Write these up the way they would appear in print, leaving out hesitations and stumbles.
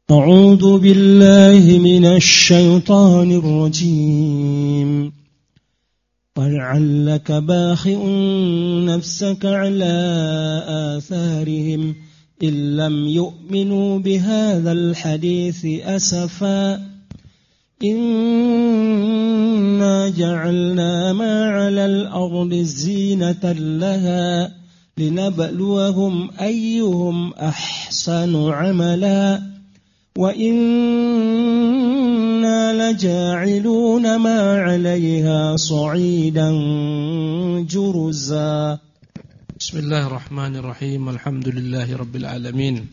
أعوذ بالله من الشيطان الرجيم ولعلك باخع نفسك على آثارهم إن لم يؤمنوا بهذا الحديث أسفا إنا جعلنا ما على الأرض زينة لها لنبلوهم أيهم أحسن عملا وإنا لجاعلون ما عليها صعيدا جرزا. بسم الله الرحمن الرحيم. الحمد لله رب العالمين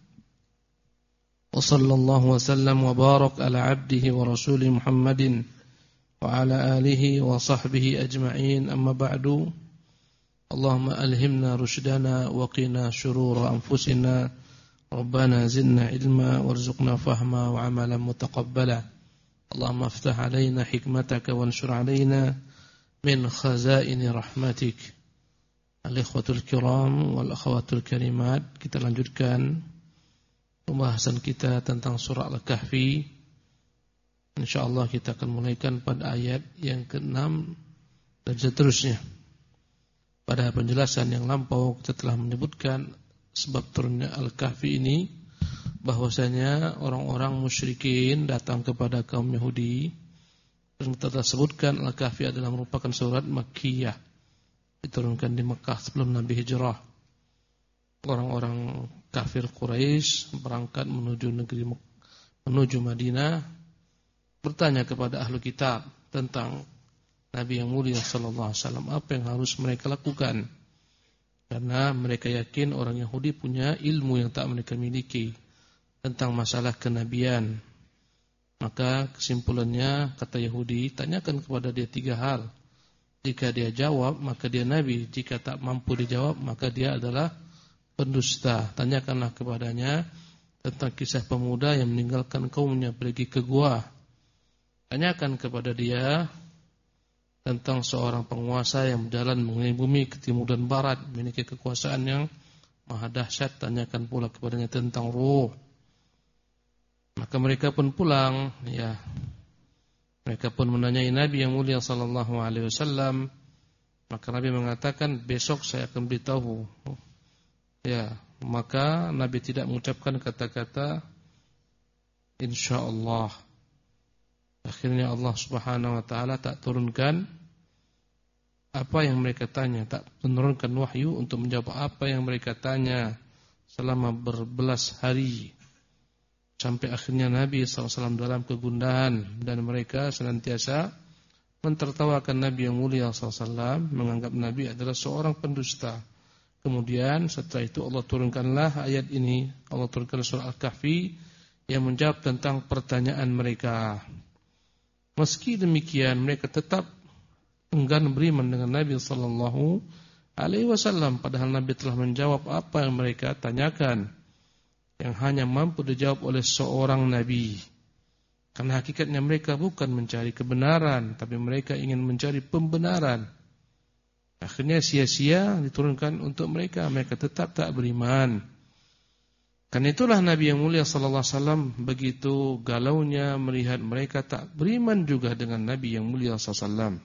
وصلى الله وسلم وبارك على عبده ورسوله محمد وعلى آله وصحبه أجمعين. أما بعد، اللهم ألهمنا رشدنا وقنا شرور أنفسنا ربنا زدنا علما وارزقنا فهما وعملا متقبلا. اللهم افتح علينا حكمتك وانشر علينا من خزائن رحمتك. Al-ikhwatul kiram wal akhawatul karimat, kita lanjutkan pembahasan kita tentang surah Al-Kahfi. InsyaAllah kita akan mulaikan pada ayat yang ke-6 dan seterusnya. Pada penjelasan yang lampau kita telah menyebutkan sebab turunnya Al-Kahfi ini, bahwasanya orang-orang musyrikin datang kepada kaum Yahudi. Dan kita telah sebutkan Al-Kahfi adalah merupakan surat Makkiyah, diturunkan di Mekah sebelum Nabi hijrah. Orang-orang kafir Quraisy berangkat menuju Madinah, bertanya kepada ahlu kitab tentang Nabi yang mulia sallallahu alaihi wasallam, apa yang harus mereka lakukan. Karena mereka yakin orang Yahudi punya ilmu yang tak mereka miliki tentang masalah kenabian. Maka kesimpulannya, kata Yahudi, tanyakan kepada dia 3 hal. Jika dia jawab, maka dia nabi. Jika tak mampu dijawab, maka dia adalah pendusta. Tanyakanlah kepadanya tentang kisah pemuda yang meninggalkan kaumnya pergi ke gua. Tanyakan kepada dia tentang seorang penguasa yang berjalan mengelilingi bumi ke timur dan barat, memiliki kekuasaan yang maha dahsyat. Tanyakan pula kepadanya tentang ruh. Maka mereka pun pulang, ya. Mereka pun menanyai Nabi yang mulia sallallahu alaihi wasallam. Maka Nabi mengatakan, besok saya akan beritahu. Ya, maka Nabi tidak mengucapkan kata-kata insyaallah. Akhirnya Allah Subhanahu wa taala tak turunkan apa yang mereka tanya, tak menurunkan wahyu untuk menjawab apa yang mereka tanya selama berbelas hari. Sampai akhirnya Nabi SAW dalam kegundahan, dan mereka senantiasa mentertawakan Nabi yang mulia SAW, menganggap Nabi adalah seorang pendusta. Kemudian setelah itu Allah turunkanlah ayat ini. Allah turunkan surah Al-Kahfi yang menjawab tentang pertanyaan mereka. Meski demikian, mereka tetap enggan beriman dengan Nabi sallallahu alaihi wasallam, padahal Nabi telah menjawab apa yang mereka tanyakan, yang hanya mampu dijawab oleh seorang nabi. Karena hakikatnya mereka bukan mencari kebenaran, tapi mereka ingin mencari pembenaran. Akhirnya sia-sia diturunkan untuk mereka. Mereka tetap tak beriman. Karena itulah Nabi yang mulia sallallahu alaihi wasallam begitu galaunya melihat mereka tak beriman juga dengan Nabi yang mulia sallallahu alaihi wasallam.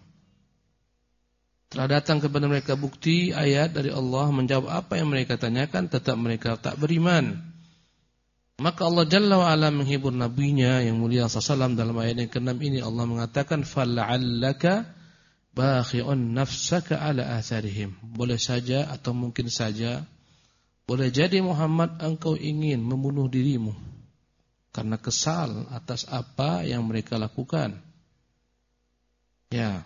Telah datang kepada mereka bukti ayat dari Allah menjawab apa yang mereka tanyakan, tetap mereka tak beriman. Maka Allah Jalla wa'ala menghibur nabinya yang mulia sallallahu dalam ayat yang ke-6 ini. Allah mengatakan, فَلَعَلَّكَ بَاخِعٌ نَفْسَكَ عَلَى آثَارِهِمْ. Boleh saja atau mungkin saja, boleh jadi Muhammad engkau ingin membunuh dirimu karena kesal atas apa yang mereka lakukan. Ya.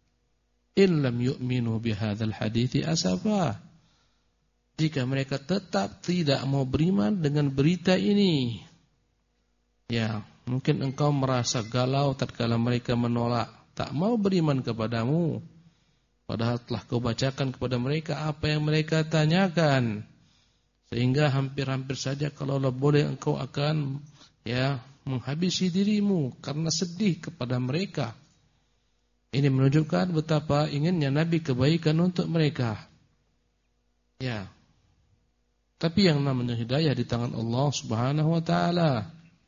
In lam yu'minu bihadzal hadithi asafa. Jika mereka tetap tidak mau beriman dengan berita ini, ya, mungkin engkau merasa galau tatkala mereka menolak, tak mau beriman kepadamu, padahal telah kau bacakan kepada mereka apa yang mereka tanyakan. Sehingga hampir-hampir saja kalau boleh engkau akan, ya, menghabisi dirimu karena sedih kepada mereka. Ini menunjukkan betapa inginnya Nabi kebaikan untuk mereka. Ya. Tapi yang namanya hidayah di tangan Allah Subhanahu wa taala.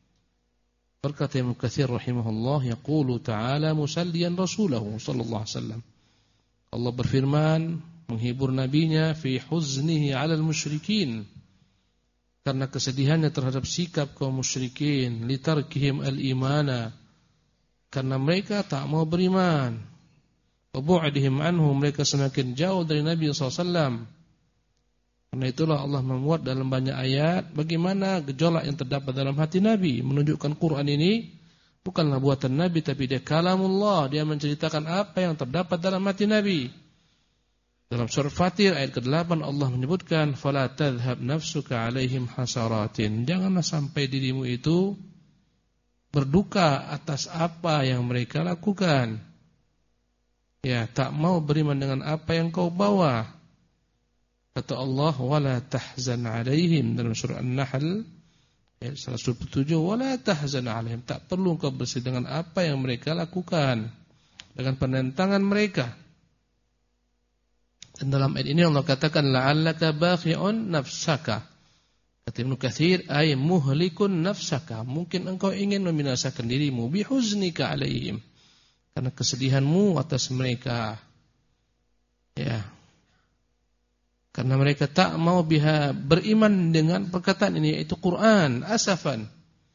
Berkata Ibnu Katsir rahimahullah, yaqulu ta'ala musalliyan rasulahu sallallahu alaihi wasallam. Allah berfirman menghibur nabinya fi huznihi 'alal musyrikin, karena kesedihannya terhadap sikap kaum musyrikin, litarkihim al-imana, karena mereka tak mau beriman, wa bu'dihim anhu, mereka semakin jauh dari Nabi sallallahu alaihi wasallam. Karena itulah Allah memuat dalam banyak ayat bagaimana gejolak yang terdapat dalam hati Nabi, menunjukkan Quran ini bukanlah buatan Nabi tapi dia kalamullah, dia menceritakan apa yang terdapat dalam hati Nabi. Dalam surah Fatir ayat ke-8 Allah menyebutkan fala tadhhab nafsuka 'alaihim hasaratin, janganlah sampai dirimu itu berduka atas apa yang mereka lakukan. Ya, tak mau beriman dengan apa yang kau bawa. Kata Allah, wala tahzan 'alaihim, dalam surah An-Nahl ayat 107, wala tahzan 'alaihim, tak perlu kau bersedih dengan apa yang mereka lakukan, dengan penentangan mereka. Dan dalam ayat ini Allah katakan la'allaka bakhi'un nafsaka. Kata Ibnu Katsir, ay muhlikun nafsaka, mungkin engkau ingin membinasakan dirimu bihuznika 'alaihim, karena kesedihanmu atas mereka. Ya. Karena mereka tak mau beriman dengan perkataan ini, yaitu Quran, asafan.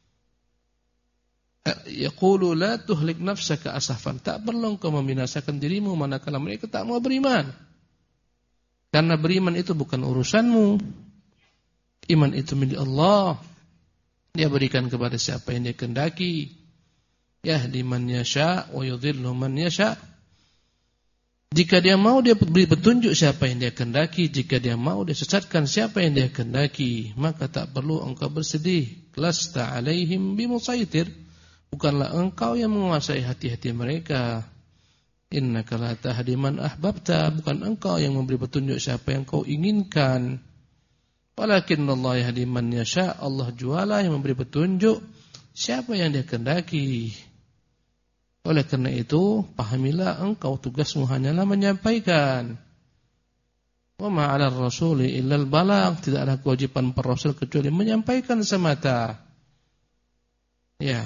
Yaqulu la tuhlik nafsaka asafan, tak perlu engkau membinasakan dirimu manakala mereka tak mau beriman. Karena beriman itu bukan urusanmu. Iman itu milik Allah. Dia berikan kepada siapa yang dia kehendaki. Yahdi man yasha wa yudhillu man yasha. Jika dia mau dia beri petunjuk siapa yang dia kehendaki, jika dia mau dia sesatkan siapa yang dia kehendaki, maka tak perlu engkau bersedih. Lasta 'alaihim bimusaitir, bukanlah engkau yang menguasai hati-hati mereka. Innaka la tahdi man ahbabta, bukan engkau yang memberi petunjuk siapa yang kau inginkan. Walakinnallaha yahdi man yasha, Allah jualah yang memberi petunjuk siapa yang dia kehendaki. Oleh karena itu, pahamilah engkau tugasmu hanyalah menyampaikan. Wa ma 'alal rasuli illal balagh, tidak ada kewajiban para rasul kecuali menyampaikan semata. Ya.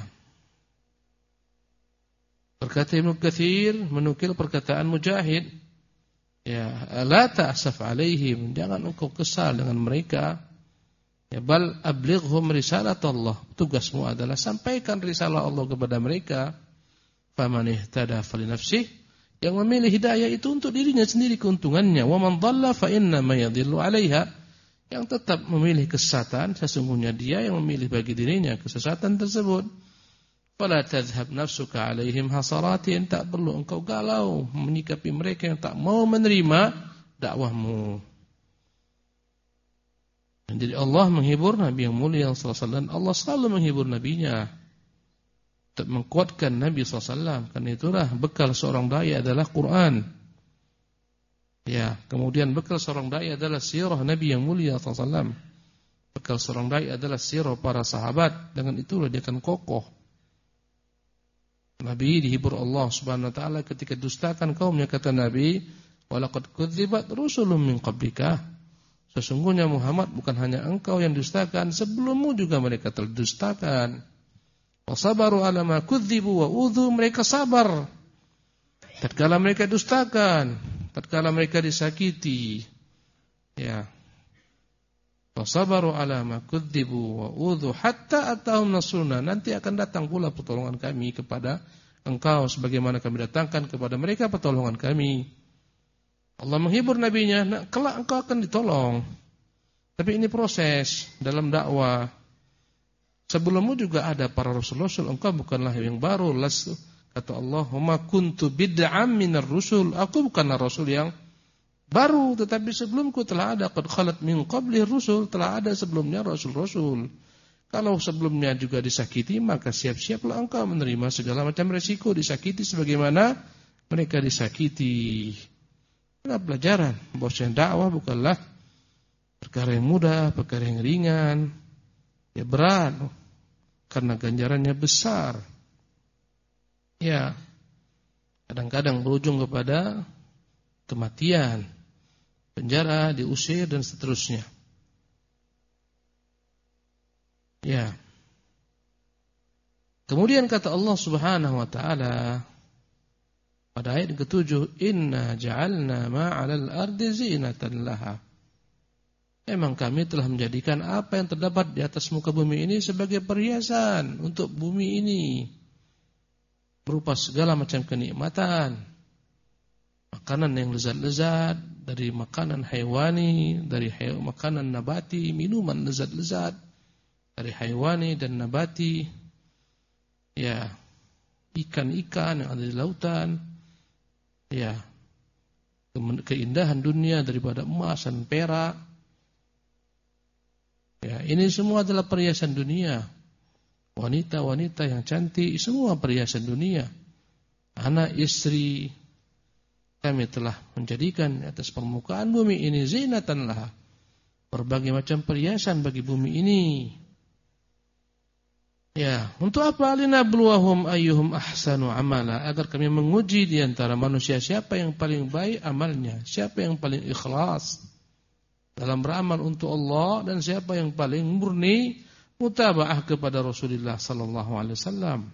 Berkata Ibnu Katsir menukil perkataan Mujahid, ya, la ta'saf 'alaihim, jangan engkau kesal dengan mereka. Ya, bal ablighhum risalatullah, tugasmu adalah sampaikan risalah Allah kepada mereka. Faman ihtada falinafsih, yang memilih hidayah itu untuk dirinya sendiri keuntungannya. Wa man dhalla fa inna ma yadhillu 'alaiha, yang tetap memilih kesesatan sesungguhnya dia yang memilih bagi dirinya kesesatan tersebut. Fala tadhhab nafsuka 'alaihim hasaratin, tak perlu engkau galau menyikapi mereka yang tak mau menerima dakwahmu. Jadi Allah menghibur Nabi yang mulia sallallahu alaihi wasallam, Allah selalu menghibur nabinya untuk menguatkan Nabi SAW. Karena itulah bekal seorang dai adalah Quran. Ya, kemudian bekal seorang dai adalah sirah Nabi yang mulia SAW. Bekal seorang dai adalah sirah para sahabat. Dengan itulah dia akan kokoh. Nabi dihibur Allah Subhanahu wa taala ketika dustakan kaumnya, kata Nabi, walaqad kudzibat rusulun min qablika. Sesungguhnya Muhammad, bukan hanya engkau yang dustakan, sebelummu juga mereka telah dustakan. Wasabaru ala ma kudzibu wa udhu, mereka sabar tatkala mereka dustakan, tatkala mereka disakiti. Ya. Wasabaru ala ma kudzibu wa udhu hatta atahum nasruna, nanti akan datang pula pertolongan kami kepada engkau sebagaimana kami datangkan kepada mereka pertolongan kami. Allah menghibur nabinya, nah, kelak engkau akan ditolong. Tapi ini proses dalam dakwah. Sebelummu juga ada para rasul-rasul, engkau bukanlah yang baru. Kata Allah, "Ma kuntu bid'am minar rusul." Aku bukanlah rasul yang baru, tetapi sebelumku telah ada, qad khalat min qabli rusul, telah ada sebelumnya rasul-rasul. Kalau sebelumnya juga disakiti, maka siap-siaplah engkau menerima segala macam resiko disakiti sebagaimana mereka disakiti. Ini pelajaran bahwa dakwah bukanlah perkara yang mudah, perkara yang ringan. Ya, berat, karena ganjarannya besar. Ya, kadang-kadang berujung kepada kematian, penjara, diusir dan seterusnya. Ya. Kemudian kata Allah Subhanahu wa taala pada ayat ke-7, inna ja'alna ma'alal ardi zinatan laha. Memang kami telah menjadikan apa yang terdapat di atas muka bumi ini sebagai perhiasan untuk bumi ini, berupa segala macam kenikmatan, makanan yang lezat-lezat, dari makanan haiwani, dari makanan nabati, minuman lezat-lezat dari haiwani dan nabati, ya, ikan-ikan yang ada di lautan, ya, keindahan dunia daripada emas dan perak, ya, ini semua adalah perhiasan dunia. Wanita-wanita yang cantik, semua perhiasan dunia. Anak istri, kami telah menjadikan di atas permukaan bumi ini zinatan laha, berbagai macam perhiasan bagi bumi ini. Ya, untuk apa? Linabluwahum ayyuhum ahsanu amala, agar kami menguji di antara manusia siapa yang paling baik amalnya, siapa yang paling ikhlas dalam beramal untuk Allah, dan siapa yang paling murni mutabaah kepada Rasulullah sallallahu alaihi wasallam.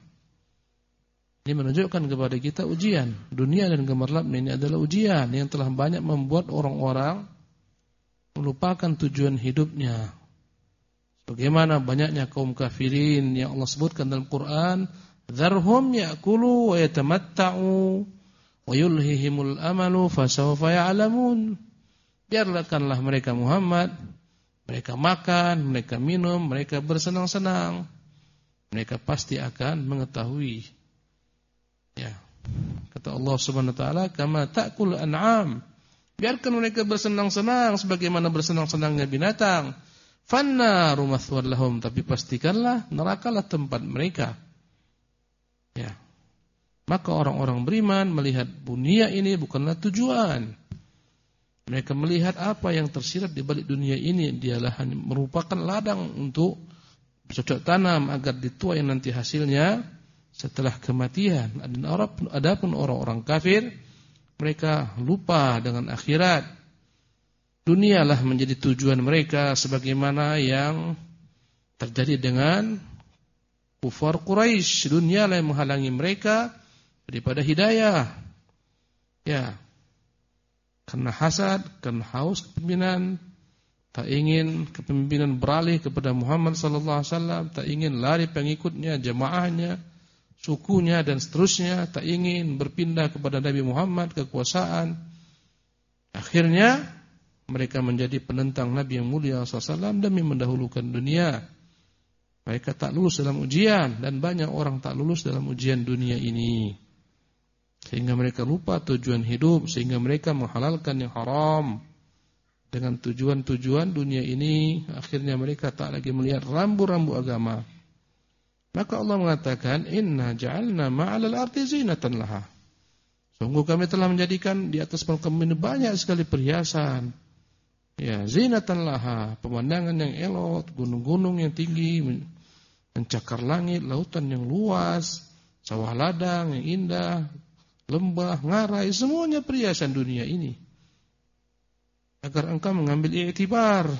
Ini menunjukkan kepada kita ujian. Dunia dan gemerlap ini adalah ujian yang telah banyak membuat orang-orang melupakan tujuan hidupnya. Bagaimana banyaknya kaum kafirin yang Allah sebutkan dalam Quran, dzarhum ya'kulu wa yatamatta'u wa yulhihimul amalu fasawfa ya'lamun. Biarkanlah mereka Muhammad, mereka makan, mereka minum, mereka bersenang-senang, mereka pasti akan mengetahui. Ya, kata Allah Subhanahu wa taala, kama ta'kul an'am. Biarkan mereka bersenang-senang sebagaimana bersenang-senangnya binatang. Fannaru mathwal lahum, tapi pastikanlah nerakalah tempat mereka. Ya. Maka orang-orang beriman melihat dunia ini bukanlah tujuan. Mereka melihat apa yang tersirat di balik dunia ini, dialah merupakan ladang untuk bercocok tanam agar dituai nanti hasilnya setelah kematian. Adapun orang-orang kafir, mereka lupa dengan akhirat. Dunialah menjadi tujuan mereka, sebagaimana yang terjadi dengan kufar Quraisy. Dunialah yang menghalangi mereka daripada hidayah. Ya. Karena hasad, karena haus kepemimpinan, tak ingin kepemimpinan beralih kepada Muhammad sallallahu alaihi wasallam, tak ingin lari pengikutnya, jamaahnya, sukunya dan seterusnya, tak ingin berpindah kepada Nabi Muhammad kekuasaan. Akhirnya mereka menjadi penentang Nabi yang mulia sallallahu alaihi wasallam demi mendahulukan dunia. Mereka tak lulus dalam ujian, dan banyak orang tak lulus dalam ujian dunia ini. Sehingga mereka lupa tujuan hidup, sehingga mereka menghalalkan yang haram dengan tujuan-tujuan dunia ini. Akhirnya mereka tak lagi melihat rambu-rambu agama. Maka Allah mengatakan, inna ja'alna ma'alal ardi zinatan laha. Sungguh kami telah menjadikan di atas permukaan bumi banyak sekali perhiasan. Ya, zinatan laha, pemandangan yang elok, gunung-gunung yang tinggi mencakar langit, lautan yang luas, sawah ladang yang indah, lembah, ngarai, semuanya perhiasan dunia ini. Agar engkau mengambil iktibar,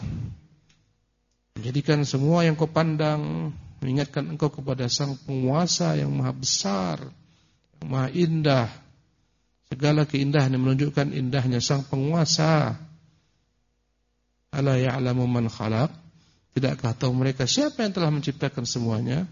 menjadikan semua yang kau pandang mengingatkan engkau kepada Sang Penguasa yang maha besar, yang maha indah. Segala keindahan yang menunjukkan indahnya Sang Penguasa. Ala ya'lamu man khalaq? Tidakkah tahu mereka siapa yang telah menciptakan semuanya?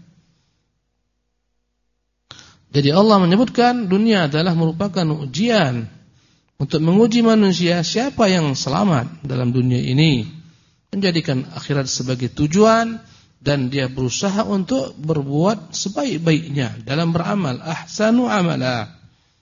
Jadi Allah menyebutkan dunia adalah merupakan ujian untuk menguji manusia siapa yang selamat dalam dunia ini, menjadikan akhirat sebagai tujuan, dan dia berusaha untuk berbuat sebaik-baiknya dalam beramal, ahsanu amala.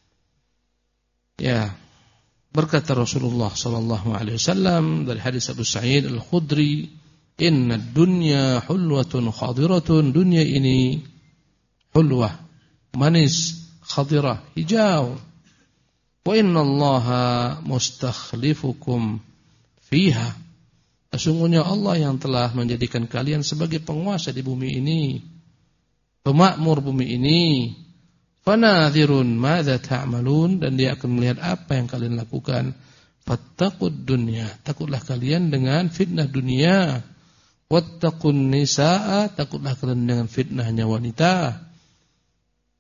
Ya, berkata Rasulullah sallallahu alaihi wasallam dari hadis Abu Sa'id Al-Khudri, "Inna ad-dunya hulwatun khadiratun." Dunia ini hulwah, manis, khadirah, hijau. Wa innallaha mustakhlifukum fiha. Sesungguhnya Allah yang telah menjadikan kalian sebagai penguasa di bumi ini, pemakmur bumi ini. Fanadhirun madza ta'malun, dan dia akan melihat apa yang kalian lakukan. Fattaqud dunya, takutlah kalian dengan fitnah dunia. Wattaqun nisaa, takutlah kalian dengan fitnahnya wanita.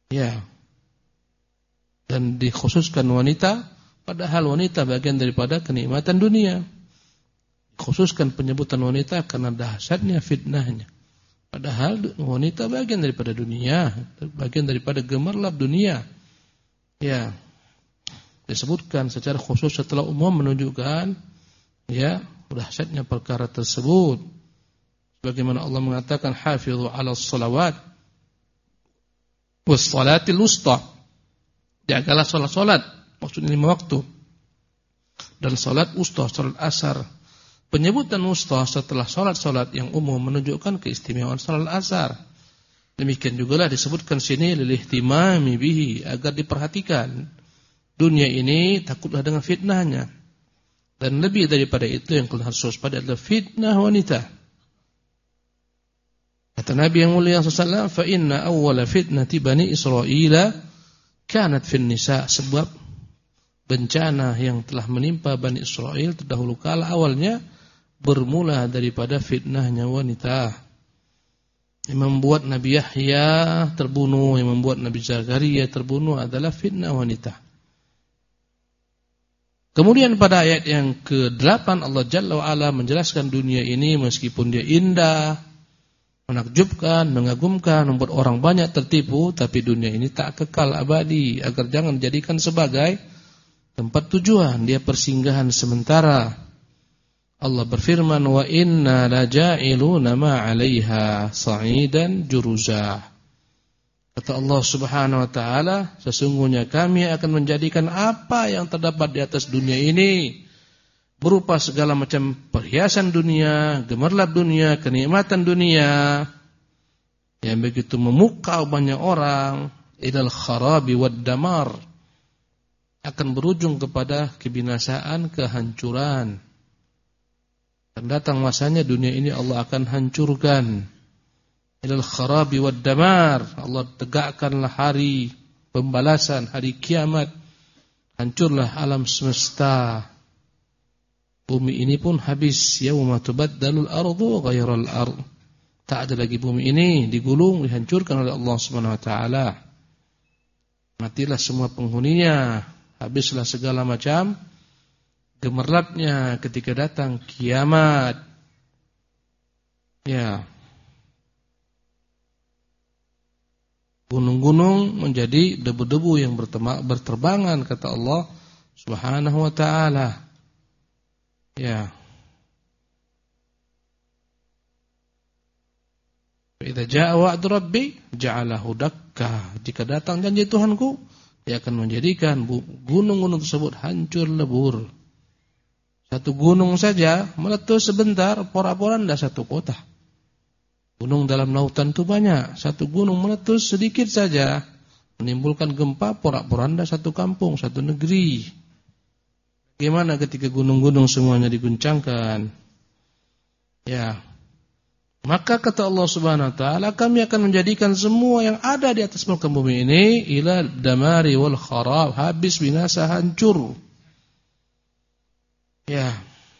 Ya. Dan dikhususkan wanita, padahal wanita bagian daripada kenikmatan dunia. Khususkan penyebutan wanita karena dahsyatnya fitnahnya. Padahal wanita bagian daripada dunia, bagian daripada gemerlap dunia. Ya. Disebutkan secara khusus setelah umum menunjukkan ya dahsyatnya perkara tersebut. Sebagaimana Allah mengatakan hafizu 'alas shalawat was salatil wusta. Jagalah salat-salat, maksudnya 5 waktu. Dan salat wusta, salat asar. Penyebutan wusta setelah salat-salat yang umum menunjukkan keistimewaan salat asar. Demikian jugalah disebutkan sini lil ihtimami bihi, agar diperhatikan. Dunia ini takutlah dengan fitnahnya. Dan lebih daripada itu yang kalian harus waspada adalah fitnah wanita. Kata Nabi yang mulia sallallahu alaihi wasallam, "Fa inna awwala fitnati bani Israila kanat fin nisa." Sebab bencana yang telah menimpa Bani Israel terdahulu kala awalnya bermula daripada fitnahnya wanita. Yang membuat Nabi Yahya terbunuh, yang membuat Nabi Zakaria terbunuh adalah fitnah wanita. Kemudian pada ayat yang ke-8 Allah Jalla wa'ala menjelaskan dunia ini meskipun dia indah, menakjubkan, mengagumkan, membuat orang banyak tertipu, tapi dunia ini tak kekal abadi, agar jangan dijadikan sebagai tempat tujuan, dia persinggahan sementara. Allah berfirman, wa inna laja'iluna ma 'alaiha sa'idan juruza. Kata Allah Subhanahu wa taala, sesungguhnya kami akan menjadikan apa yang terdapat di atas dunia ini berupa segala macam perhiasan dunia, gemerlap dunia, kenikmatan dunia yang begitu memukau banyak orang, ilal kharabi wad damar, akan berujung kepada kebinasaan, kehancuran. Dan datang masanya dunia ini Allah akan hancurkan. Ilal kharabi wad damar, Allah tegakkanlah hari pembalasan, hari kiamat. Hancurlah alam semesta. Bumi ini pun habis. Yauma tubaddalul ardu ghairal ard. Tak ada lagi bumi ini, digulung, dihancurkan oleh Allah Subhanahu wa taala. Matilah semua penghuninya, habislah segala macam gemerlapnya ketika datang kiamat. Ya. Gunung-gunung menjadi debu-debu yang berterbangan, kata Allah Subhanahu wa taala. Ya. Idza jaa wa'du rabbi ja'alahu dakka. Jika datang janji Tuhanku, dia akan menjadikan gunung-gunung tersebut hancur lebur. Satu gunung saja meletus sebentar, porak-poranda satu kota. Gunung dalam lautan itu banyak. Satu gunung meletus sedikit saja menimbulkan gempa, porak-poranda satu kampung, satu negeri. Bagaimana ketika gunung-gunung semuanya diguncangkan? Ya. Maka kata Allah Subhanahu wa taala, kami akan menjadikan semua yang ada di atas muka bumi ini ila damari wal kharab, habis, binasa, hancur. Ya.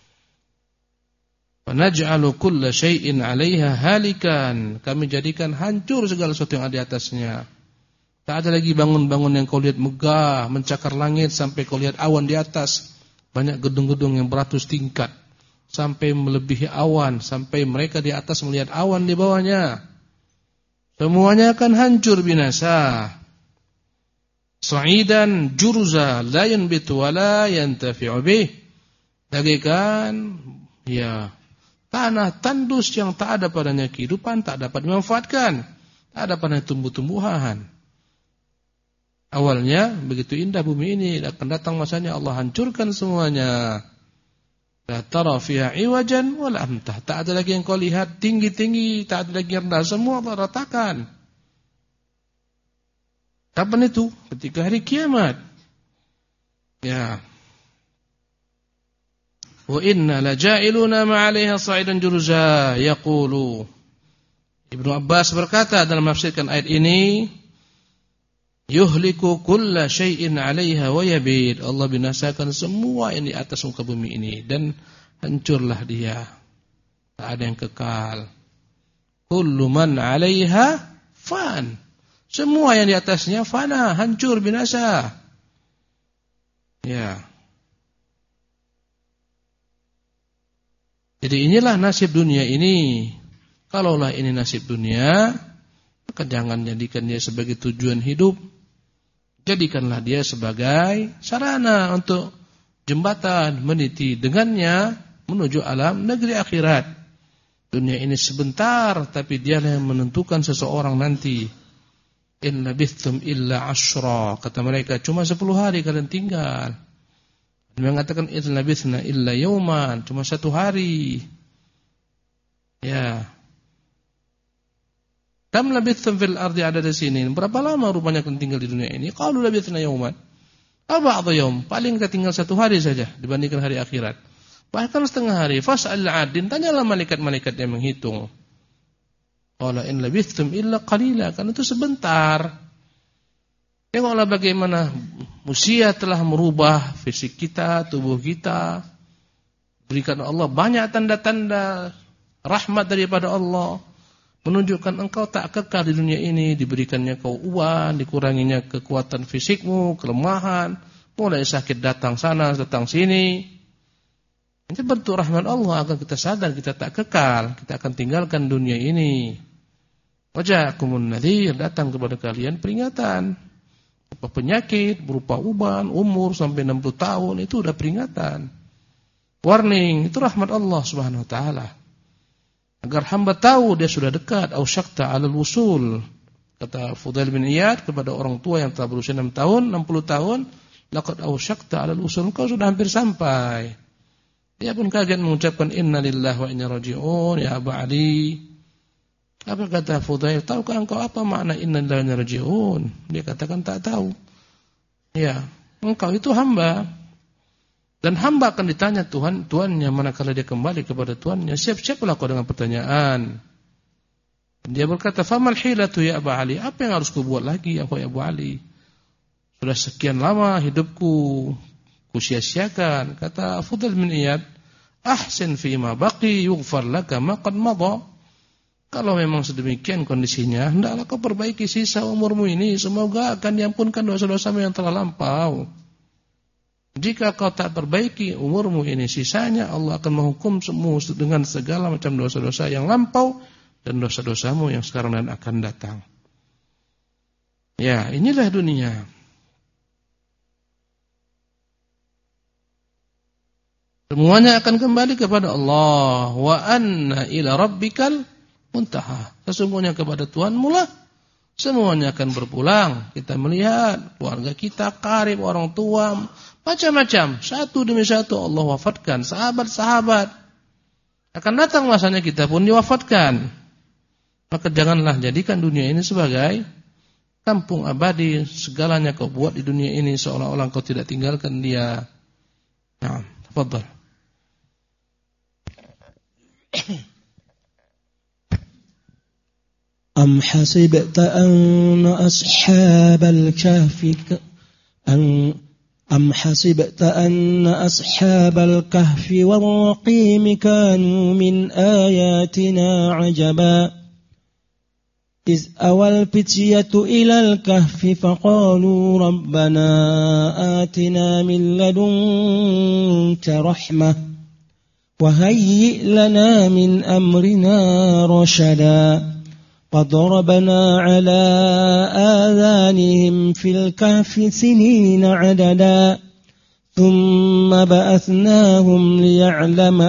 Wanaj'alu kulla syai'in 'alaiha halikan. Kami jadikan hancur segala sesuatu yang ada di atasnya. Tak ada lagi bangun-bangun yang kau lihat megah, mencakar langit sampai kau lihat awan di atas. Banyak gedung-gedung yang beratus tingkat sampai melebihi awan, sampai mereka di atas melihat awan di bawahnya. Semuanya akan hancur binasa. Sa'idan jurza la yanbitu wa la yantafi'u bih. Bagaikan ya tanah tandus yang tak ada padanya kehidupan, tak dapat dimanfaatkan, tak ada padanya tumbuh-tumbuhan. Awalnya begitu indah bumi ini, akan datang masanya Allah hancurkan semuanya. La tara fiha iwajan wala amtah. Tak ada lagi yang kau lihat tinggi-tinggi, tak ada lagi yang rendah, semua Allah ratakan. Kapan itu? Ketika hari kiamat. Ya. Wa inna laja'iluna ma 'alaiha sa'idan jurza yaqulu. Ibnu Abbas berkata dalam menafsirkan ayat ini, yuhliku kulla syai'in 'alaiha wa yabid. Allah binasakan semua yang di atas muka bumi ini dan hancurlah dia. Tak ada yang kekal. Kullu man 'alaiha fan. Semua yang di atasnya fana, hancur, binasa. Ya. Jadi inilah nasib dunia ini. Kalaulah ini nasib dunia, maka jangan jadikan dia sebagai tujuan hidup. Jadikanlah dia sebagai sarana untuk jembatan meniti dengannya menuju alam negeri akhirat. Dunia ini sebentar, tapi dialah yang menentukan seseorang nanti. In labithum illa 10, kata mereka, cuma 10 hari kalian tinggal. Mengatakan in labithna illa yauman, cuma 1 hari. Ya. Kam labithum fil ardi adada sinin, berapa lama rupanya kalian tinggal di dunia ini? Qalu labithna yauman. Ba'dha yaum, paling kita tinggal 1 hari saja dibandingkan hari akhirat. Bahkan setengah hari. Fas'al 'adin, tanyalah malaikat-malaikat yang menghitung. Qala in labithum illa qalila, kan itu sebentar. Tengoklah bagaimana usia telah merubah fisik kita, tubuh kita. Berikan Allah banyak tanda-tanda rahmat daripada Allah, menunjukkan engkau tak kekal di dunia ini. Diberikannya kau uang, dikuranginya kekuatan fisikmu, kelemahan, mulai sakit datang sana, datang sini. Itu bentuk rahmat Allah agar kita sadar kita tak kekal, kita akan tinggalkan dunia ini. Waja'akumun nadhir, datang kepada kalian peringatan. Berupa penyakit, berupa uban, umur sampai 60 tahun, itu sudah peringatan. Warning, itu rahmat Allah Subhanahu wa taala. Agar hamba tahu dia sudah dekat, ausyakta 'alal wusul. Kata Fudail bin Iyad kepada orang tua yang telah berusia 6 tahun, 60 tahun, laqad ausyakta 'alal wusul, engkau sudah hampir sampai. Dia pun kaget mengucapkan inna lillahi wa inna raji'un, ya Abu Ali. Apa kata Fudail? Tahukah engkau apa makna inna lillahi wa inna raji'un? Dia katakan tak tahu. Ya, engkau itu hamba. Dan hamba akan ditanya Tuhannya manakala dia kembali kepada Tuhannya. Siap-siaplah kau dengan pertanyaan. Dia berkata, famal hilatu ya Abu Ali? Apa yang harus kubuat lagi ya Abu Ali? Sudah sekian lama hidupku sia-siakan. Kata Fudail bin Iyad, ahsin fima baqi yughfar laka ma qad madha. Kalau memang sedemikian kondisinya, hendaklah kau perbaiki sisa umurmu ini, semoga akan diampunkan dosa-dosamu yang telah lampau. Jika kau tak perbaiki umurmu ini, sisanya Allah akan menghukummu dengan segala macam dosa-dosa yang lampau dan dosa-dosamu yang sekarang dan akan datang. Ya, inilah dunia. Semuanya akan kembali kepada Allah. Wa anna ila rabbikal muntaha. Sesungguhnya kepada Tuhanmu lah semuanya akan berpulang. Kita melihat keluarga kita, karib, orang tua, macam-macam. Satu demi satu Allah wafatkan. Sahabat-sahabat. Akan datang masanya kita pun diwafatkan. Maka janganlah jadikan dunia ini sebagai kampung abadi. Segalanya kau buat di dunia ini seolah-olah kau tidak tinggalkan dia. Nah, tafadhal. أم حسبت أن أصحاب الكهف والرقيم كانوا من آياتنا عجبا إذ أوى الفتية إلى الكهف فقالوا ربنا آتنا من لدنك رحمة وهيئ لنا من أمرنا رشدا فضربنا على آذانهم في الكهف سنين عددا ثم بعثناهم لنعلم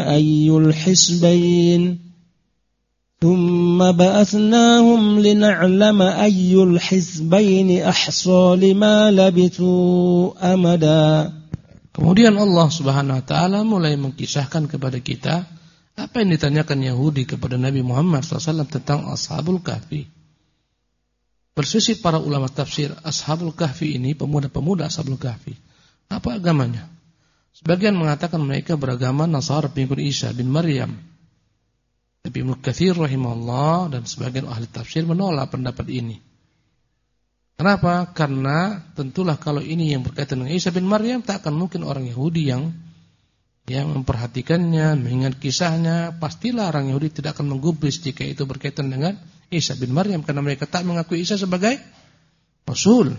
أي الحزبين أحصى لما لبثوا أمدا. Kemudian Allah Subhanahu wa taala mulai mengkisahkan kepada kita apa yang ditanyakan Yahudi kepada Nabi Muhammad SAW tentang Ashabul Kahfi. Berselisih para ulama tafsir, Ashabul Kahfi ini pemuda-pemuda Ashabul Kahfi. Apa agamanya? Sebagian mengatakan mereka beragama Nasara pengikut Isa bin Maryam. Tapi Ibnu Katsir rahimahullah dan sebagian ahli tafsir menolak pendapat ini. Kenapa? Karena tentulah kalau ini yang berkaitan dengan Isa bin Maryam, tak akan mungkin orang Yahudi yang memperhatikannya, mengingat kisahnya. Pastilah orang Yahudi tidak akan menggubris jika itu berkaitan dengan Isa bin Maryam, karena mereka tak mengakui Isa sebagai Rasul.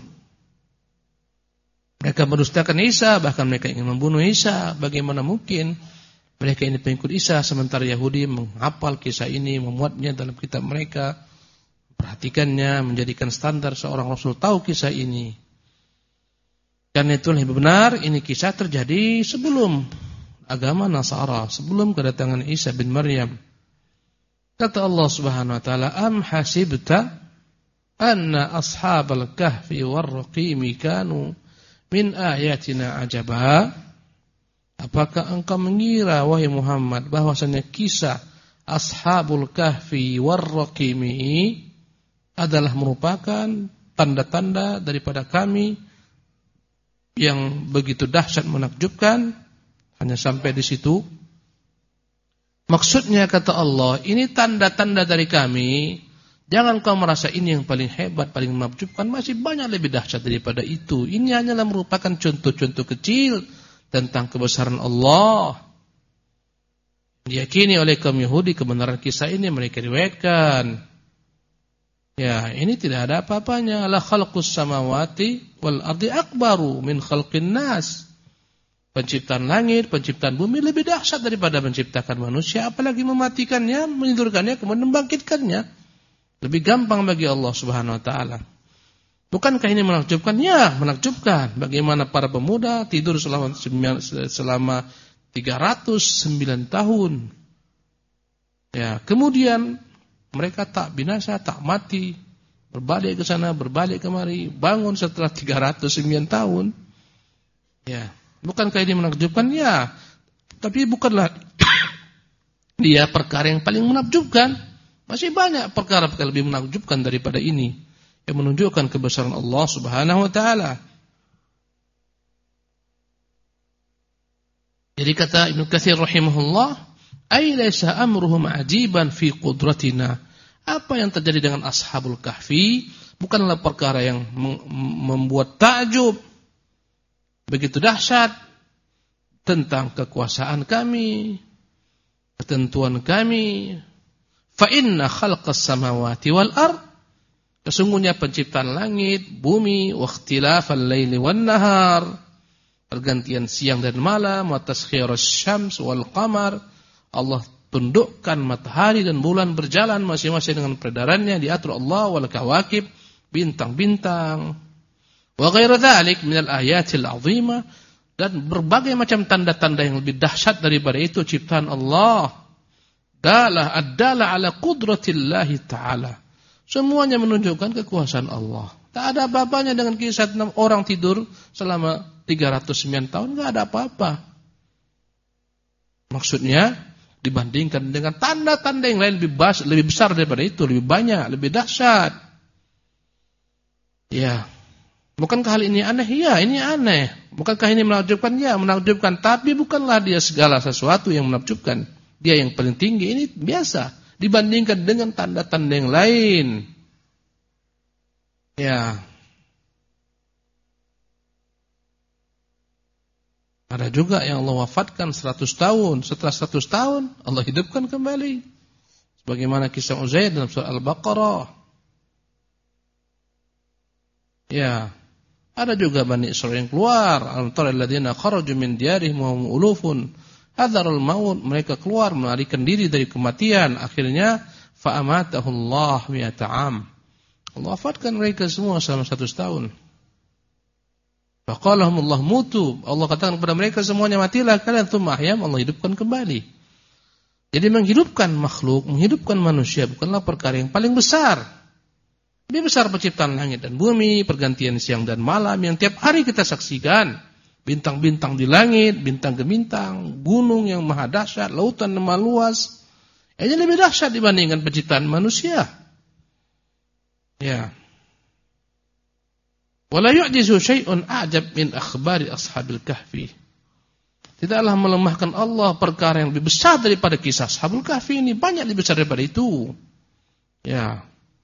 Mereka mendustakan Isa, bahkan mereka ingin membunuh Isa. Bagaimana mungkin mereka ini pengikut Isa, sementara Yahudi menghafal kisah ini, memuatnya dalam kitab mereka, perhatikannya, menjadikan standar seorang Rasul tahu kisah ini. Karena itu lebih benar, ini kisah terjadi sebelum agama Nasara, sebelum kedatangan Isa bin Maryam. Kata Allah Subhanahu wa taala, "Am hasibta anna ashabal kahfi war-raqimi kanu min ayatina ajaba?" Apakah engkau mengira wahai Muhammad bahwasanya kisah ashabul kahfi war-raqimi adalah merupakan tanda-tanda daripada kami yang begitu dahsyat menakjubkan? Hanya sampai di situ. Maksudnya kata Allah, ini tanda-tanda dari kami. Jangan kau merasa ini yang paling hebat, paling menakjubkan. Masih banyak lebih dahsyat daripada itu. Ini hanyalah merupakan contoh-contoh kecil tentang kebesaran Allah. Diyakini oleh kaum Yahudi kebenaran kisah ini, mereka riwayatkan. Ya, ini tidak ada apa-apanya. La khalqus samawati wal ardi akbaru min khalqin nas. Penciptaan langit, penciptaan bumi lebih dahsyat daripada menciptakan manusia, apalagi mematikannya, menidurkannya, kemudian membangkitkannya. Lebih gampang bagi Allah Subhanahu wa taala. Bukankah ini menakjubkan? Ya, menakjubkan. Bagaimana para pemuda tidur selama 309 tahun. Ya, kemudian mereka tak binasa, tak mati, berbalik ke sana, berbalik kemari, bangun setelah 309 tahun. Ya. Bukankah ini menakjubkan? Ya. Tapi bukanlah dia perkara yang paling menakjubkan. Masih banyak perkara-perkara lebih menakjubkan daripada ini, yang menunjukkan kebesaran Allah Subhanahu wa taala. Jadi kata Ibnu Katsir rahimahullah, "Ai laisa amruhum ajiban fi qudratina." Apa yang terjadi dengan ashabul kahfi bukanlah perkara yang membuat takjub, begitu dahsyat tentang kekuasaan kami, ketentuan kami. Fa inna khalqas samawati wal ard, sesungguhnya penciptaan langit, bumi, wa ikhtilafal laili wan nahar, pergantian siang dan malam, wa taskhirus syams wal qamar, Allah tundukkan matahari dan bulan berjalan masing-masing dengan peredarannya, diatur Allah, wal kawakib, bintang-bintang. Wa ghairu dzalik minal ayatil 'azimah, dan berbagai macam tanda-tanda yang lebih dahsyat daripada itu ciptaan Allah. Adalah ala qudratillahi ta'ala. Semuanya menunjukkan kekuasaan Allah. Tak ada apa-apanya dengan kisah 6 orang tidur selama 309 tahun, enggak ada apa-apa. Maksudnya dibandingkan dengan tanda-tanda yang lain lebih besar daripada itu, lebih banyak, lebih dahsyat. Ya. Bukankah hal ini aneh? Ya, ini aneh. Bukankah ini menakjubkan? Ya, menakjubkan. Tapi bukanlah dia segala sesuatu yang menakjubkan. Dia yang paling tinggi. Ini biasa dibandingkan dengan tanda-tanda yang lain. Ya. Ada juga yang Allah wafatkan 100 tahun. Setelah 100 tahun, Allah hidupkan kembali. Sebagaimana kisah Uzair dalam surah Al-Baqarah. Ya. Ada juga Bani Israil yang keluar, al-tara alladziina kharaju min diyarihim wa hum ulufun hadarul maut, mereka keluar melarikan diri dari kematian, akhirnya fa amatahullah mi'ata 'am. Allah wafatkan mereka semua selama 100 tahun. Fa qalahumullah mutu, Allah katakan kepada mereka semuanya matilah kalian, tsumma ahyam, Allah hidupkan kembali. Jadi menghidupkan makhluk, menghidupkan manusia bukanlah perkara yang paling besar. Lebih besar penciptaan langit dan bumi, pergantian siang dan malam yang tiap hari kita saksikan. Bintang-bintang di langit, bintang gemintang, gunung yang maha dahsyat, lautan yang maha luas. Ini lebih dahsyat dibandingkan penciptaan manusia. Ya. Wala yu'jizu syai'un a'jab min akhbari ashabil kahfi. Tidaklah melemahkan Allah perkara yang lebih besar daripada kisah ashabul kahfi ini, banyak lebih besar daripada itu. Ya.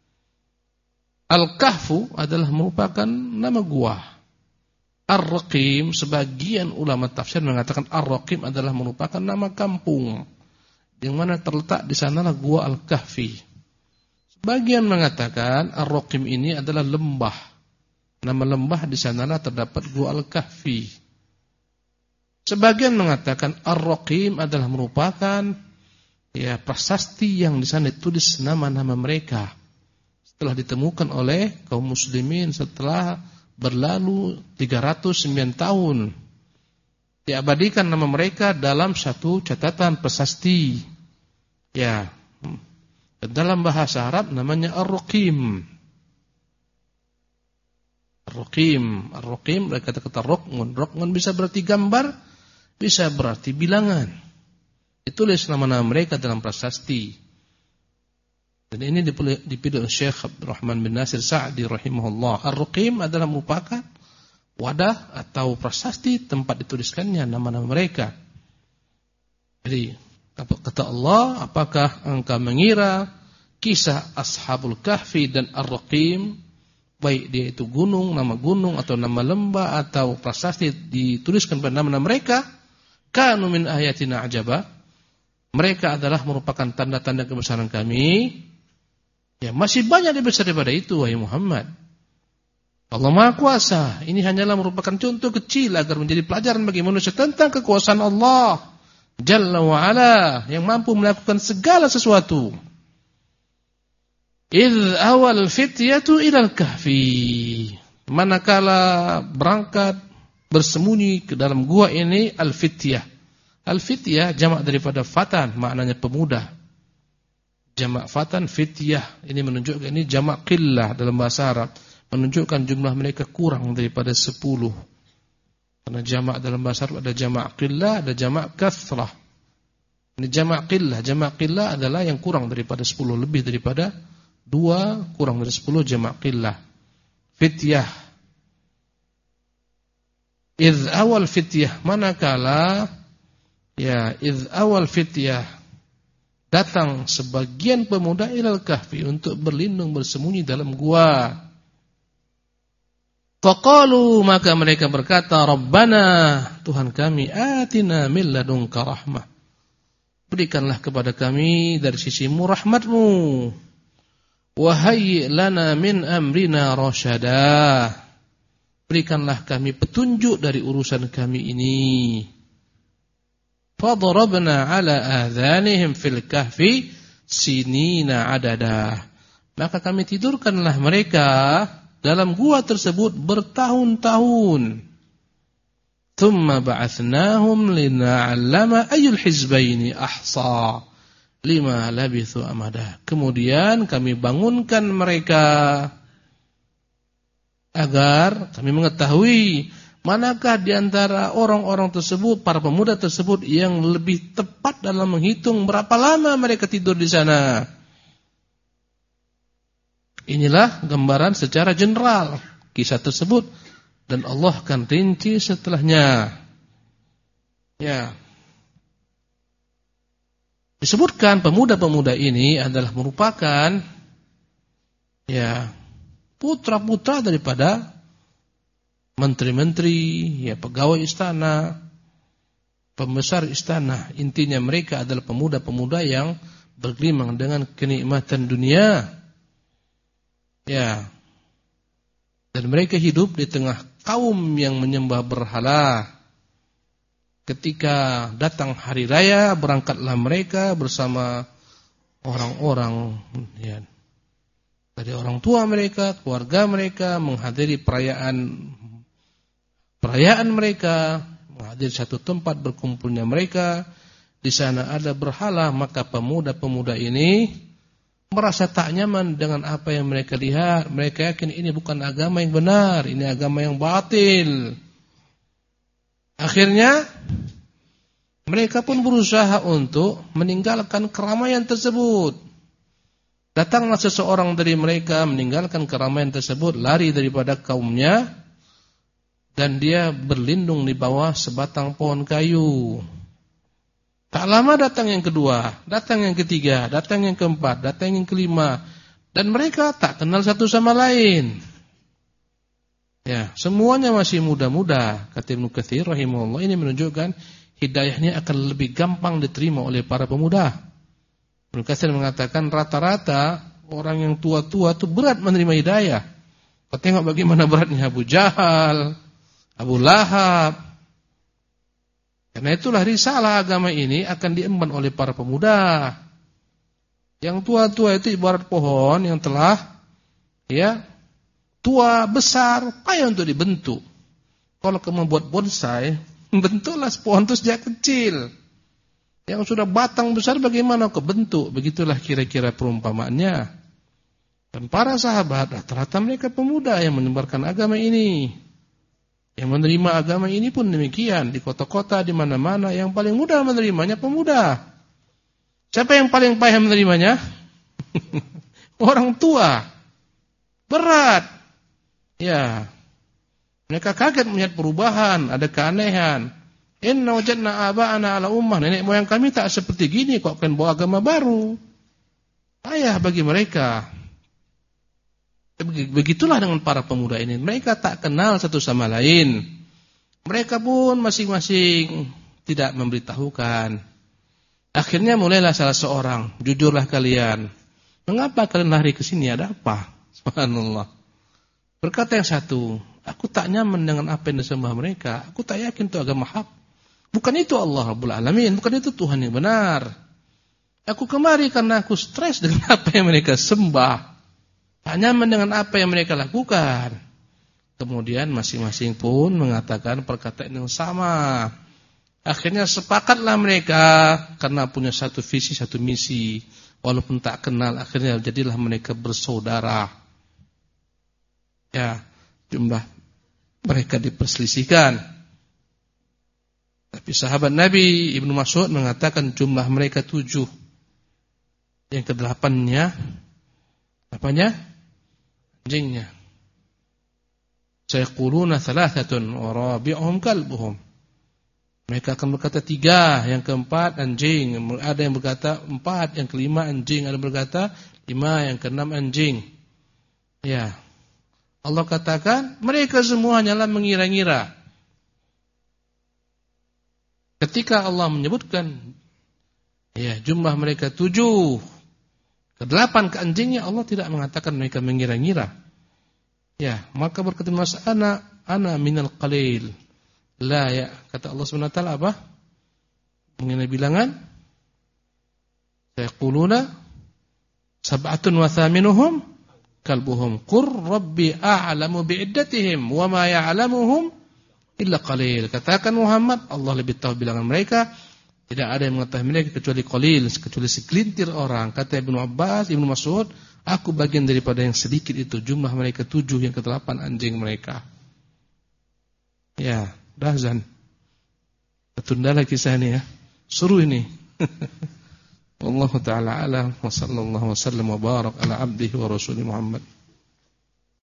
Al-Kahfu adalah merupakan nama gua. Ar-Raqim, sebagian ulama tafsir mengatakan Ar-Raqim adalah merupakan nama kampung, yang mana terletak di sanalah gua Al-Kahfi. Sebagian mengatakan Ar-Raqim ini adalah lembah. Nama lembah di sanalah terdapat Gua Al-Kahfi. Sebagian mengatakan Ar-Raqim adalah merupakan prasasti yang di sana ditulis nama-nama mereka. Setelah ditemukan oleh kaum muslimin setelah berlalu 309 tahun. Diabadikan nama mereka dalam satu catatan prasasti. Ya. Dalam bahasa Arab namanya Ar-Raqim. Ar-Raqim dari kata-kata Raqmun. Raqmun bisa berarti gambar, bisa berarti bilangan. Ditulis nama-nama mereka dalam prasasti. Dan ini dipilih oleh Syekh Abdurrahman bin Nasir Sa'di rahimahullah. Ar-Raqim adalah merupakan wadah atau prasasti tempat dituliskannya nama-nama mereka. Jadi kata Allah, apakah engkau mengira kisah Ashabul Kahfi dan Ar-Raqim, baik dia itu gunung, nama gunung atau nama lembah atau prasasti dituliskan pada nama-nama mereka, kanu min ayatina ajaba, mereka adalah merupakan tanda-tanda kebesaran kami. Ya, masih banyak lebih besar daripada itu, wahai Muhammad. Allah Maha Kuasa. Ini hanyalah merupakan contoh kecil agar menjadi pelajaran bagi manusia tentang kekuasaan Allah Jalla wa Ala yang mampu melakukan segala sesuatu. Idz awal fityatu ilal kahfi. Manakala berangkat bersembunyi ke dalam gua ini al-fityah. Al-fityah jamak daripada fatan, maknanya pemuda. Jamak fatan fityah. Ini menunjukkan ini jamak qillah dalam bahasa Arab, menunjukkan jumlah mereka kurang daripada 10. Karena jamak dalam bahasa Arab ada jamak qillah, ada jamak kathrah. Ini jamak qillah. Jamak qillah adalah yang kurang daripada 10, lebih daripada 2, kurang dari 10 jamak qillah. Fityah. Idz awal fityah, manakala idz awal fityah, datang sebagian pemuda ilal kahfi untuk berlindung bersembunyi dalam gua. Faqalu, maka mereka berkata, Rabbana, Tuhan kami, atina min ladunka rahmah, berikanlah kepada kami dari sisimu rahmatmu. Wahai lana min amrina rasyada, berikanlah kami petunjuk dari urusan kami ini. Fadarabna ala adhanihim fil kahfi sinina adada, maka kami tidurkanlah mereka dalam gua tersebut bertahun-tahun. Thumma ba'athnahum lina'allama ayyul hizbaini ahsa lima labithu amada. Kemudian kami bangunkan mereka agar kami mengetahui manakah di antara orang-orang tersebut, para pemuda tersebut yang lebih tepat dalam menghitung berapa lama mereka tidur di sana. Inilah gambaran secara general kisah tersebut dan Allah akan rinci setelahnya. Ya. Disebutkan pemuda-pemuda ini adalah merupakan putra-putra daripada menteri-menteri, pegawai istana, pembesar istana. Intinya mereka adalah pemuda-pemuda yang bergelimang dengan kenikmatan dunia. Ya. Dan mereka hidup di tengah kaum yang menyembah berhala. Ketika datang hari raya, berangkatlah mereka bersama orang-orang dari orang tua mereka, keluarga mereka, menghadiri perayaan mereka, menghadiri satu tempat berkumpulnya mereka. Di sana ada berhala, maka pemuda-pemuda ini merasa tak nyaman dengan apa yang mereka lihat. Mereka yakin ini bukan agama yang benar, ini agama yang batil. Akhirnya mereka pun berusaha untuk meninggalkan keramaian tersebut. Datanglah seseorang dari mereka meninggalkan keramaian tersebut, lari daripada kaumnya, dan dia berlindung di bawah sebatang pohon kayu. Tak lama datang yang kedua, datang yang ketiga, datang yang keempat, datang yang kelima, dan mereka tak kenal satu sama lain. Ya, semuanya masih muda-muda. Kata Ibnu Katsir rahimahullah, ini menunjukkan hidayahnya akan lebih gampang diterima oleh para pemuda. Ibnu Katsir mengatakan rata-rata orang yang tua-tua itu berat menerima hidayah. Kau tengok bagaimana beratnya Abu Jahal, Abu Lahab. Karena itulah risalah agama ini akan diemban oleh para pemuda. Yang tua-tua itu ibarat pohon yang telah tua, besar, payah untuk dibentuk. Kalau kamu buat bonsai, bentuklah pohon itu sejak kecil. Yang sudah batang besar bagaimana kau bentuk? Begitulah kira-kira perumpamaannya. Dan para sahabat rata-rata mereka pemuda yang menyebarkan agama ini. Yang menerima agama ini pun demikian. Di kota-kota, di mana-mana, yang paling mudah menerimanya pemuda. Siapa yang paling payah menerimanya? Orang tua. Berat. Ya. Mereka kaget melihat perubahan, ada keanehan. Inna wajadna aba'ana ala ummah. Nenek moyang kami tak seperti gini, kok akan bawa agama baru. Payah bagi mereka. Begitulah dengan para pemuda ini. Mereka tak kenal satu sama lain. Mereka pun masing-masing tidak memberitahukan. Akhirnya mulailah salah seorang, jujurlah kalian. Mengapa kalian lari ke sini? Ada apa? Subhanallah. Berkata yang satu, aku tak nyaman dengan apa yang disembah mereka. Aku tak yakin itu agama hak. Bukan itu Allah Rabbul Alamin. Bukan itu Tuhan yang benar. Aku kemari karena aku stres dengan apa yang mereka sembah. Tak nyaman dengan apa yang mereka lakukan. Kemudian masing-masing pun mengatakan perkataan yang sama. Akhirnya sepakatlah mereka karena punya satu visi, satu misi. Walaupun tak kenal, akhirnya jadilah mereka bersaudara. Ya, jumlah mereka diperselisihkan. Tapi sahabat Nabi Ibnu Mas'ud mengatakan jumlah mereka 7. Yang ke-8-nya apanya? Anjingnya. Sayaquluna thalathatun wa rabi'uhum kalbuhum. Mereka akan berkata 3, yang ke-4 anjing, ada yang berkata 4, yang ke-5 anjing, ada yang berkata 5, yang ke-6 anjing. Ya. Allah katakan mereka semua hanyalah mengira-ngira. Ketika Allah menyebutkan jumlah mereka 7, ke-8 ke anjingnya, Allah tidak mengatakan mereka mengira-ngira. Ya, maka berkata Mas ana minal qalil. La ya, kata Allah SWT apa? Mengenai bilangan sayaquluna sab'atun wa thaminuhum kalbuhum qur rabbi a'lamu bi'iddatihim wa ma ya'lamuhum illa qalil. Katakan Muhammad, Allah lebih tahu bilangan mereka. Tidak ada yang mengetahui mereka kecuali qalil, kecuali segelintir orang. Kata Ibnu Abbas, Ibnu Mas'ud, aku bagian daripada yang sedikit itu. Jumlah mereka 7, yang ke-8 anjing mereka. Ya, dahzan. Tertundalah kisah ini ya. Seru ini. Wallahu ta'ala a'lam wa sallallahu wa sallam wa barak ala abdihi wa rasuli Muhammad.